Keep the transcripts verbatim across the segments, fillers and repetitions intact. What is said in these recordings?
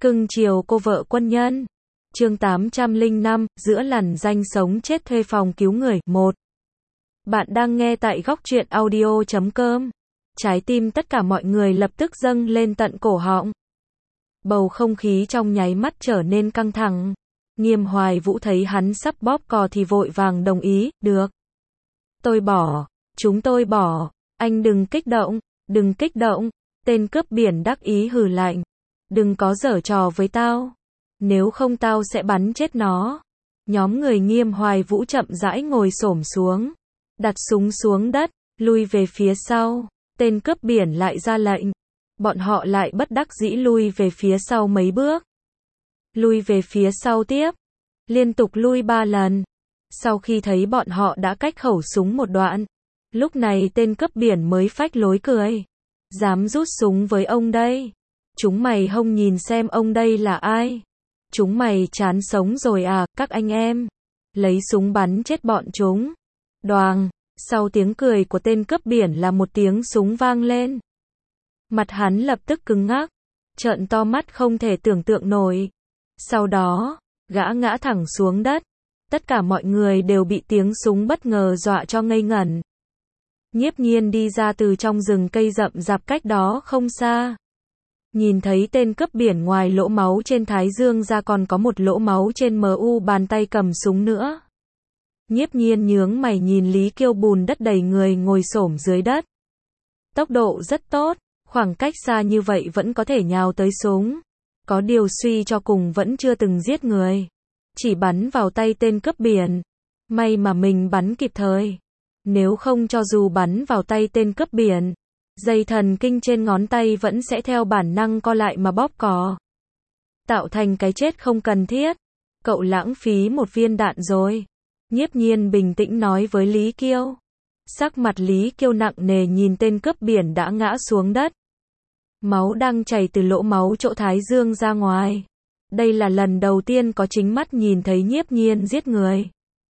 Cưng chiều cô vợ quân nhân. Chương tám trăm lẻ năm, giữa lằn ranh sống chết thuê phòng cứu người. một. Bạn đang nghe tại góc truyện audio chấm com. Trái tim tất cả mọi người lập tức dâng lên tận cổ họng. Bầu không khí trong nháy mắt trở nên căng thẳng. Nghiêm Hoài Vũ thấy hắn sắp bóp cò thì vội vàng đồng ý, được. Tôi bỏ, chúng tôi bỏ, anh đừng kích động, đừng kích động, tên cướp biển đắc ý hừ lạnh. Đừng có giở trò với tao, nếu không tao sẽ bắn chết nó. Nhóm người Nghiêm Hoài Vũ chậm rãi ngồi xổm xuống, đặt súng xuống đất, lui về phía sau, tên cướp biển lại ra lệnh. Bọn họ lại bất đắc dĩ lui về phía sau mấy bước. Lui về phía sau tiếp, liên tục lui ba lần. Sau khi thấy bọn họ đã cách khẩu súng một đoạn, lúc này tên cướp biển mới phách lối cười. Dám rút súng với ông đây? Chúng mày hông nhìn xem ông đây là ai? Chúng mày chán sống rồi à, các anh em? Lấy súng bắn chết bọn chúng. Đoàng, sau tiếng cười của tên cướp biển là một tiếng súng vang lên. Mặt hắn lập tức cứng ngắc, trợn to mắt không thể tưởng tượng nổi. Sau đó, gã ngã thẳng xuống đất. Tất cả mọi người đều bị tiếng súng bất ngờ dọa cho ngây ngẩn. Nhiếp Nhiên đi ra từ trong rừng cây rậm rạp cách đó không xa. Nhìn thấy tên cướp biển ngoài lỗ máu trên thái dương ra còn có một lỗ máu trên mu bàn tay cầm súng nữa. Nhiếp Nhiên nhướng mày nhìn Lý Kiêu bùn đất đầy người ngồi xổm dưới đất. Tốc độ rất tốt, khoảng cách xa như vậy vẫn có thể nhào tới súng. Có điều suy cho cùng vẫn chưa từng giết người. Chỉ bắn vào tay tên cướp biển. May mà mình bắn kịp thời. Nếu không cho dù bắn vào tay tên cướp biển, dây thần kinh trên ngón tay vẫn sẽ theo bản năng co lại mà bóp cò. Tạo thành cái chết không cần thiết. Cậu lãng phí một viên đạn rồi. Nhiếp Nhiên bình tĩnh nói với Lý Kiêu. Sắc mặt Lý Kiêu nặng nề nhìn tên cướp biển đã ngã xuống đất. Máu đang chảy từ lỗ máu chỗ thái dương ra ngoài. Đây là lần đầu tiên có chính mắt nhìn thấy Nhiếp Nhiên giết người.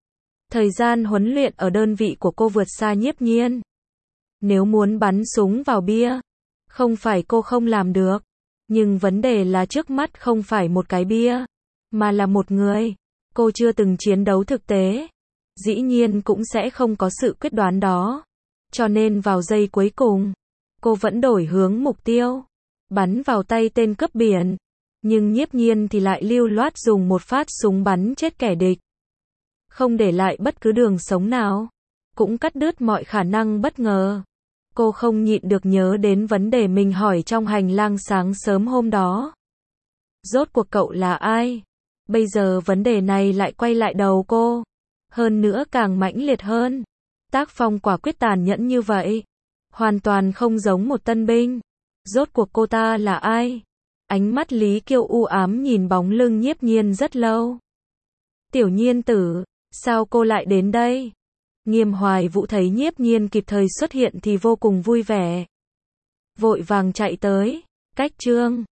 Thời gian huấn luyện ở đơn vị của cô vượt xa Nhiếp Nhiên. Nếu muốn bắn súng vào bia, không phải cô không làm được. Nhưng vấn đề là trước mắt không phải một cái bia, mà là một người. Cô chưa từng chiến đấu thực tế. Dĩ nhiên cũng sẽ không có sự quyết đoán đó. Cho nên vào giây cuối cùng, cô vẫn đổi hướng mục tiêu. Bắn vào tay tên cướp biển. Nhưng Nhiếp Nhiên thì lại lưu loát dùng một phát súng bắn chết kẻ địch. Không để lại bất cứ đường sống nào. Cũng cắt đứt mọi khả năng bất ngờ. Cô không nhịn được nhớ đến vấn đề mình hỏi trong hành lang sáng sớm hôm đó. Rốt cuộc cậu là ai? Bây giờ vấn đề này lại quay lại đầu cô. Hơn nữa càng mãnh liệt hơn. Tác phong quả quyết tàn nhẫn như vậy. Hoàn toàn không giống một tân binh. Rốt cuộc cô ta là ai? Ánh mắt Lý Kiêu u ám nhìn bóng lưng Nhiếp Nhiên rất lâu. Tiểu Nhiên tử, sao cô lại đến đây? Nghiêm Hoài Vũ thấy Nhiếp Nhiên kịp thời xuất hiện thì vô cùng vui vẻ. Vội vàng chạy tới. Cách chương